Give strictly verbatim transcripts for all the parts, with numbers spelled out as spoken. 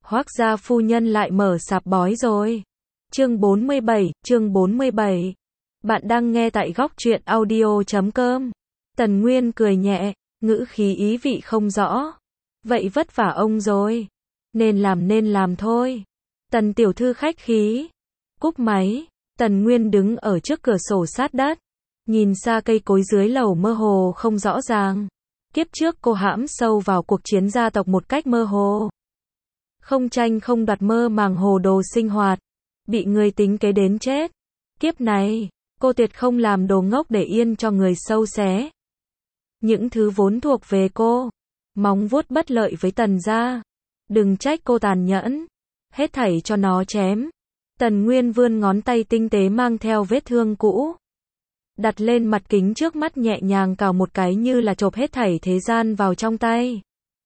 Hoác gia phu nhân lại mở sạp bói rồi. Chương bốn mươi bảy, chương bốn mươi bảy. Bạn đang nghe tại góc truyện audio chấm com. Tần Nguyên cười nhẹ, ngữ khí ý vị không rõ. Vậy vất vả ông rồi. Nên làm nên làm thôi. Tần tiểu thư khách khí. Cúp máy, Tần Nguyên đứng ở trước cửa sổ sát đất. Nhìn xa cây cối dưới lầu mơ hồ không rõ ràng. Kiếp trước cô hãm sâu vào cuộc chiến gia tộc một cách mơ hồ. Không tranh không đoạt mơ màng hồ đồ sinh hoạt. Bị người tính kế đến chết. Kiếp này, cô tuyệt không làm đồ ngốc để yên cho người sâu xé. Những thứ vốn thuộc về cô. Móng vuốt bất lợi với Tần gia. Đừng trách cô tàn nhẫn. Hết thảy cho nó chém. Tần Nguyên vươn ngón tay tinh tế mang theo vết thương cũ. Đặt lên mặt kính trước mắt nhẹ nhàng cào một cái như là chộp hết thảy thế gian vào trong tay.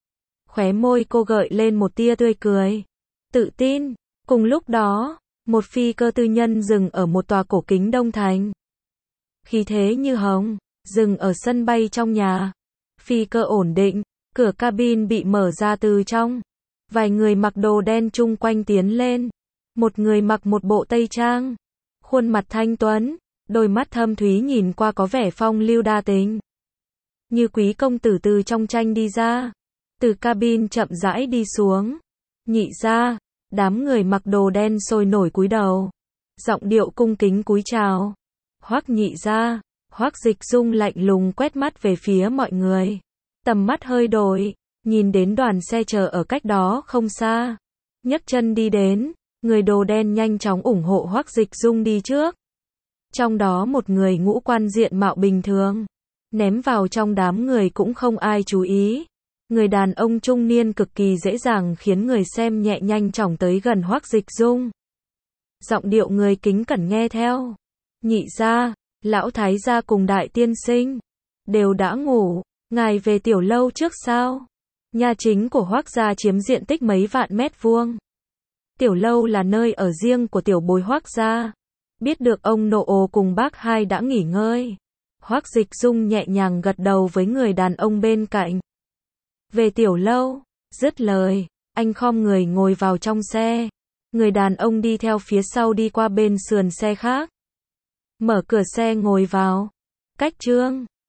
Khóe môi cô gợi lên một tia tươi cười. Tự tin. Cùng lúc đó, một phi cơ tư nhân dừng ở một tòa cổ kính Đông Thành. Khí thế như hồng, dừng ở sân bay trong nhà. Phi cơ ổn định, cửa cabin bị mở ra từ trong. Vài người mặc đồ đen chung quanh tiến lên. Một người mặc một bộ tây trang. Khuôn mặt thanh tuấn, đôi mắt thâm thúy nhìn qua có vẻ phong lưu đa tình. Như quý công tử từ trong tranh đi ra. Từ cabin chậm rãi đi xuống. Nhị gia, đám người mặc đồ đen sôi nổi cúi đầu. Giọng điệu cung kính cúi chào. Hoắc nhị gia, Hoắc Dịch Dung lạnh lùng quét mắt về phía mọi người. Tầm mắt hơi đổi, nhìn đến đoàn xe chờ ở cách đó không xa. Nhấc chân đi đến, người đồ đen nhanh chóng ủng hộ Hoắc Dịch Dung đi trước. Trong đó một người ngũ quan diện mạo bình thường. Ném vào trong đám người cũng không ai chú ý. Người đàn ông trung niên cực kỳ dễ dàng khiến người xem nhẹ nhanh chóng tới gần Hoắc Dịch Dung. Giọng điệu người kính cẩn nghe theo. Nhị gia, lão thái gia cùng đại tiên sinh đều đã ngủ, ngài về tiểu lâu trước sao? Nhà chính của Hoắc gia chiếm diện tích mấy vạn mét vuông. Tiểu lâu là nơi ở riêng của tiểu bối Hoắc gia. Biết được ông nội cùng bác hai đã nghỉ ngơi. Hoắc Dịch Dung nhẹ nhàng gật đầu với người đàn ông bên cạnh. Về tiểu lâu, dứt lời, anh khom người ngồi vào trong xe. Người đàn ông đi theo phía sau đi qua bên sườn xe khác. Mở cửa xe ngồi vào. Cách Trương,